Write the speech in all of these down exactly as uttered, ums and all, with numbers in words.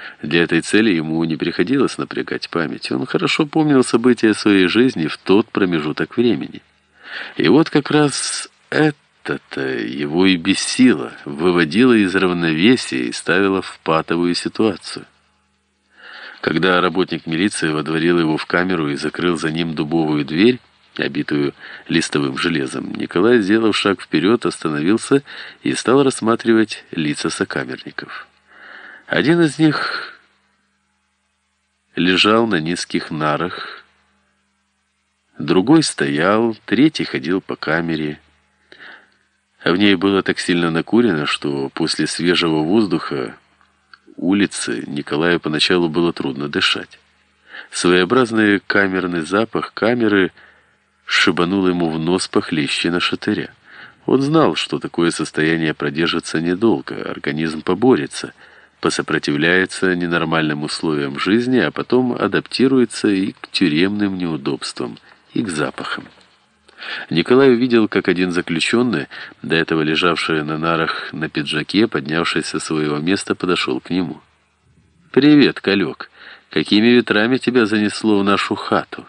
Для этой цели ему не приходилось напрягать память. Он хорошо помнил события своей жизни в тот промежуток времени. И вот как раз это-то его и бесило, выводило из равновесия и ставило в патовую ситуацию. Когда работник милиции водворил его в камеру и закрыл за ним дубовую дверь, обитую листовым железом, Николай, сделав шаг вперед, остановился и стал рассматривать лица сокамерников. Один из них лежал на низких нарах, другой стоял, третий ходил по камере. А в ней было так сильно накурено, что после свежего воздуха улицы Николаю поначалу было трудно дышать. Своеобразный камерный запах камеры шибанул ему в нос похлеще нашатыря. Он знал, что такое состояние продержится недолго, организм поборется, посопротивляется ненормальным условиям жизни, а потом адаптируется и к тюремным неудобствам, и к запахам. Николай увидел, как один заключенный, до этого лежавший на нарах на пиджаке, поднявшись со своего места, подошел к нему. «Привет, Колек! Какими ветрами тебя занесло в нашу хату?»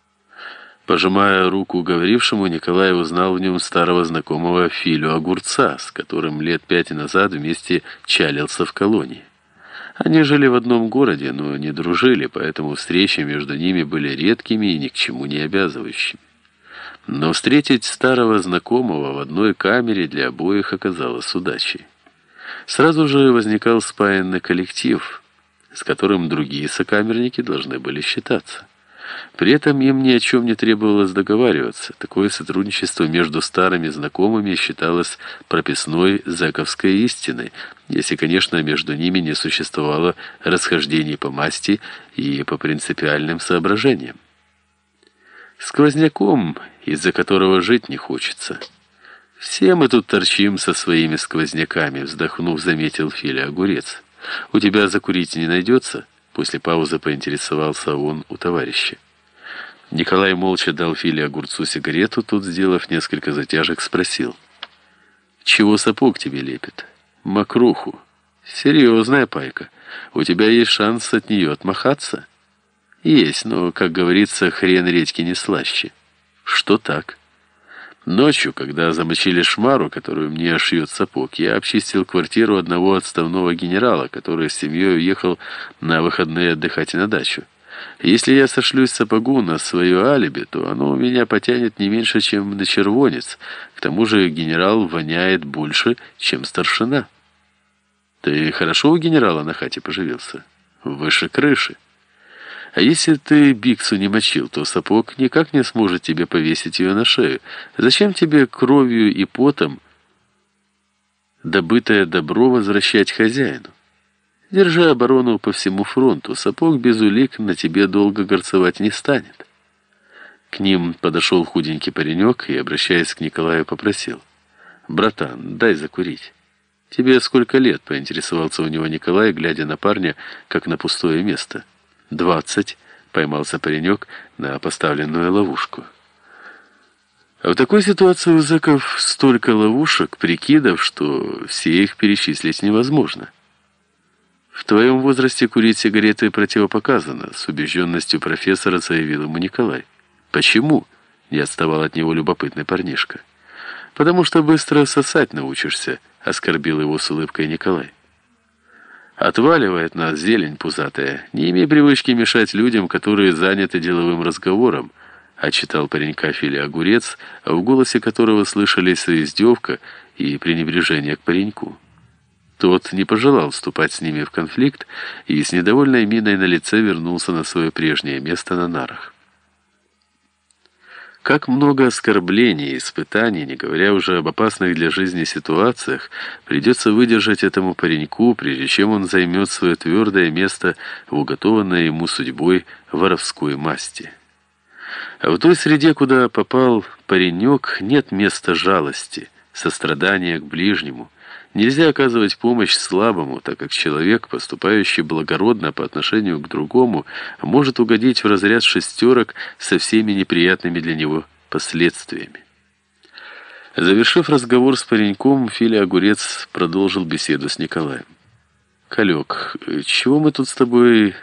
Пожимая руку говорившему, Николай узнал в нем старого знакомого Филю Огурца, с которым лет пять назад вместе чалился в колонии. Они жили в одном городе, но не дружили, поэтому встречи между ними были редкими и ни к чему не обязывающими. Но встретить старого знакомого в одной камере для обоих оказалось удачей. Сразу же возникал спаянный коллектив, с которым другие сокамерники должны были считаться. При этом им ни о чем не требовалось договариваться. Такое сотрудничество между старыми знакомыми считалось прописной зэковской истиной, если, конечно, между ними не существовало расхождений по масти и по принципиальным соображениям. Сквозняком, из-за которого жить не хочется. «Все мы тут торчим со своими сквозняками», — вздохнув, заметил Филя Огурец. «У тебя закурить не найдется?» После паузы поинтересовался он у товарища. Николай молча дал Филе Огурцу сигарету, тут, сделав несколько затяжек, спросил. «Чего сапог тебе лепит?» «Мокруху». «Серьезная пайка. У тебя есть шанс от нее отмахаться?» «Есть, но, как говорится, хрен редьки не слаще». «Что так?» «Ночью, когда замочили шмару, которую мне шьет сапог, я обчистил квартиру одного отставного генерала, который с семьей уехал на выходные отдыхать на дачу. Если я сошлюсь сапогу на свое алиби, то оно у меня потянет не меньше, чем на червонец. К тому же генерал воняет больше, чем старшина». «Ты хорошо у генерала на хате поживился?» «Выше крыши». «А если ты биксу не мочил, то сапог никак не сможет тебе повесить ее на шею. Зачем тебе кровью и потом добытое добро возвращать хозяину? Держи оборону по всему фронту. Сапог без улик на тебе долго горцевать не станет». К ним подошел худенький паренек и, обращаясь к Николаю, попросил. «Братан, дай закурить». «Тебе сколько лет?» — поинтересовался у него Николай, глядя на парня, как на пустое место. «Двадцать», — поймался паренек на поставленную ловушку. А в такой ситуации у зэков столько ловушек, прикидов, что все их перечислить невозможно. «В твоем возрасте курить сигареты противопоказано», — с убежденностью профессора заявил ему Николай. «Почему?» — не отставал от него любопытный парнишка. «Потому что быстро сосать научишься», — оскорбил его с улыбкой Николай. «Отваливает нас зелень пузатая. Не имей привычки мешать людям, которые заняты деловым разговором», — отчитал паренька Филя Огурец, в голосе которого слышались издевка и пренебрежение к пареньку. Тот не пожелал вступать с ними в конфликт и с недовольной миной на лице вернулся на свое прежнее место на нарах. Как много оскорблений и испытаний, не говоря уже об опасных для жизни ситуациях, придется выдержать этому пареньку, прежде чем он займет свое твердое место в уготованной ему судьбой воровской масти. А в той среде, куда попал паренек, нет места жалости, сострадания к ближнему. Нельзя оказывать помощь слабому, так как человек, поступающий благородно по отношению к другому, может угодить в разряд шестерок со всеми неприятными для него последствиями. Завершив разговор с пареньком, Филя Огурец продолжил беседу с Николаем. Калек, чего мы тут с тобой